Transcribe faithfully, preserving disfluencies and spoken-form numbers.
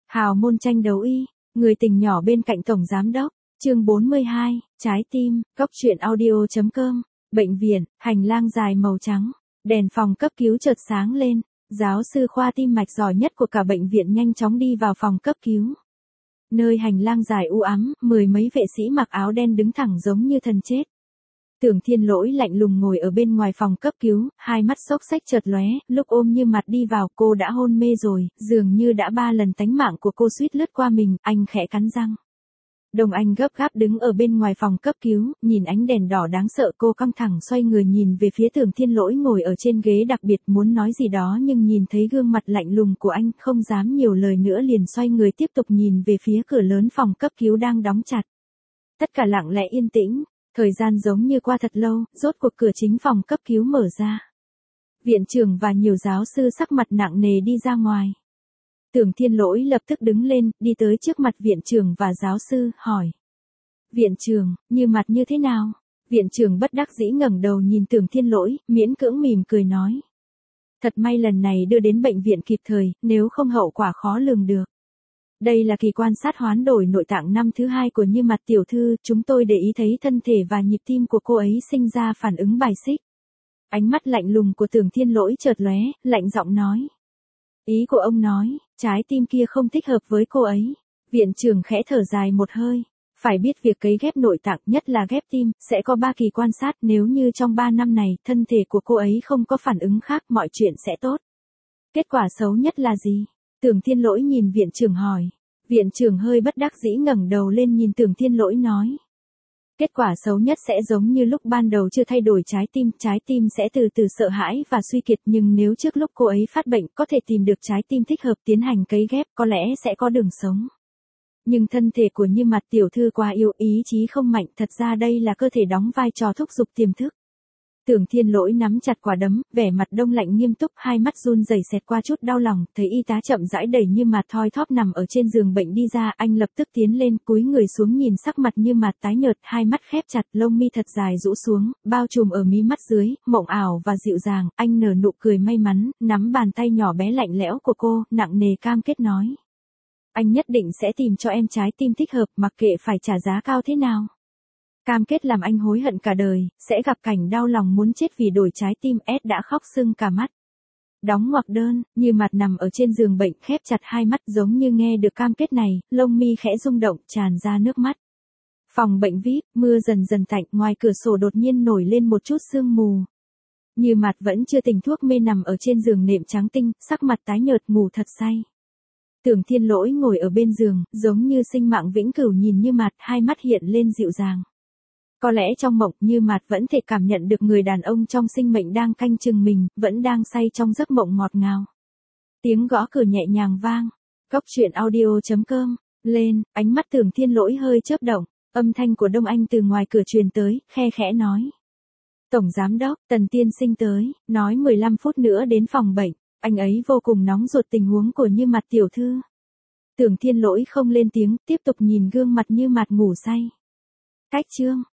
Hào môn tranh đấu y, người tình nhỏ bên cạnh tổng giám đốc, chương bốn mươi hai, trái tim, cốc truyện audio.com, bệnh viện, hành lang dài màu trắng, đèn phòng cấp cứu chợt sáng lên, giáo sư khoa tim mạch giỏi nhất của cả bệnh viện nhanh chóng đi vào phòng cấp cứu. Nơi hành lang dài u ám, mười mấy vệ sĩ mặc áo đen đứng thẳng giống như thần chết. Tưởng Thiên Lỗi lạnh lùng ngồi ở bên ngoài phòng cấp cứu, hai mắt xốc xách chợt lóe, lúc ôm Như Mặt đi vào cô đã hôn mê rồi, dường như đã ba lần tánh mạng của cô suýt lướt qua mình, anh khẽ cắn răng. Đồng Anh gấp gáp đứng ở bên ngoài phòng cấp cứu, nhìn ánh đèn đỏ đáng sợ cô căng thẳng xoay người nhìn về phía Tưởng Thiên Lỗi ngồi ở trên ghế đặc biệt muốn nói gì đó nhưng nhìn thấy gương mặt lạnh lùng của anh không dám nhiều lời nữa liền xoay người tiếp tục nhìn về phía cửa lớn phòng cấp cứu đang đóng chặt. Tất cả lặng lẽ yên tĩnh. Thời gian giống như qua thật lâu, rốt cuộc cửa chính phòng cấp cứu mở ra. Viện trưởng và nhiều giáo sư sắc mặt nặng nề đi ra ngoài. Tưởng Thiên Lỗi lập tức đứng lên, đi tới trước mặt viện trưởng và giáo sư, hỏi. Viện trưởng, Như Mặt như thế nào? Viện trưởng bất đắc dĩ ngẩng đầu nhìn Tưởng Thiên Lỗi, miễn cưỡng mỉm cười nói. Thật may lần này đưa đến bệnh viện kịp thời, nếu không hậu quả khó lường được. Đây là kỳ quan sát hoán đổi nội tạng năm thứ hai của Như Mặt tiểu thư, chúng tôi để ý thấy thân thể và nhịp tim của cô ấy sinh ra phản ứng bài xích. Ánh mắt lạnh lùng của Tưởng Thiên Lỗi chợt lóe, lạnh giọng nói. Ý của ông nói, trái tim kia không thích hợp với cô ấy. Viện trưởng khẽ thở dài một hơi. Phải biết việc cấy ghép nội tạng, nhất là ghép tim, sẽ có ba kỳ quan sát, nếu như trong ba năm này, thân thể của cô ấy không có phản ứng khác, mọi chuyện sẽ tốt. Kết quả xấu nhất là gì? Tưởng Thiên Lỗi nhìn viện trưởng hỏi. Viện trưởng hơi bất đắc dĩ ngẩng đầu lên nhìn Tưởng Thiên Lỗi nói. Kết quả xấu nhất sẽ giống như lúc ban đầu chưa thay đổi trái tim, trái tim sẽ từ từ sợ hãi và suy kiệt, nhưng nếu trước lúc cô ấy phát bệnh có thể tìm được trái tim thích hợp tiến hành cấy ghép có lẽ sẽ có đường sống. Nhưng thân thể của Như Mặt tiểu thư quá yếu, ý chí không mạnh, thật ra đây là cơ thể đóng vai trò thúc giục tiềm thức. Tưởng Thiên Lỗi nắm chặt quả đấm, vẻ mặt đông lạnh nghiêm túc, hai mắt run rẩy xẹt qua chút đau lòng, thấy y tá chậm rãi đẩy Như Mặt thoi thóp nằm ở trên giường bệnh đi ra, anh lập tức tiến lên, cúi người xuống nhìn sắc mặt Như Mặt tái nhợt, hai mắt khép chặt, lông mi thật dài rũ xuống, bao trùm ở mí mắt dưới, mộng ảo và dịu dàng, anh nở nụ cười may mắn, nắm bàn tay nhỏ bé lạnh lẽo của cô, nặng nề cam kết nói. Anh nhất định sẽ tìm cho em trái tim thích hợp, mặc kệ phải trả giá cao thế nào. Cam kết làm anh hối hận cả đời, sẽ gặp cảnh đau lòng muốn chết vì đổi trái tim. S đã khóc sưng cả mắt. Đóng ngoặc đơn, Như Mặt nằm ở trên giường bệnh khép chặt hai mắt giống như nghe được cam kết này, lông mi khẽ rung động tràn ra nước mắt. Phòng bệnh vi ai pi, mưa dần dần tạnh, ngoài cửa sổ đột nhiên nổi lên một chút sương mù. Như Mặt vẫn chưa tỉnh thuốc mê nằm ở trên giường nệm trắng tinh, sắc mặt tái nhợt ngủ thật say. Tưởng Thiên Lỗi ngồi ở bên giường, giống như sinh mạng vĩnh cửu nhìn Như Mặt, hai mắt hiện lên dịu dàng. Có lẽ trong mộng Như Mặt vẫn thể cảm nhận được người đàn ông trong sinh mệnh đang canh chừng mình, vẫn đang say trong giấc mộng ngọt ngào. Tiếng gõ cửa nhẹ nhàng vang. Cốc truyện audio.com, lên, ánh mắt Tưởng Thiên Lỗi hơi chớp động, âm thanh của Đông Anh từ ngoài cửa truyền tới, khe khẽ nói. Tổng giám đốc, Tần tiên sinh tới, nói mười lăm phút nữa đến phòng bệnh, anh ấy vô cùng nóng ruột tình huống của Như Mặt tiểu thư. Tưởng Thiên Lỗi không lên tiếng, tiếp tục nhìn gương mặt Như Mặt ngủ say. Cách chương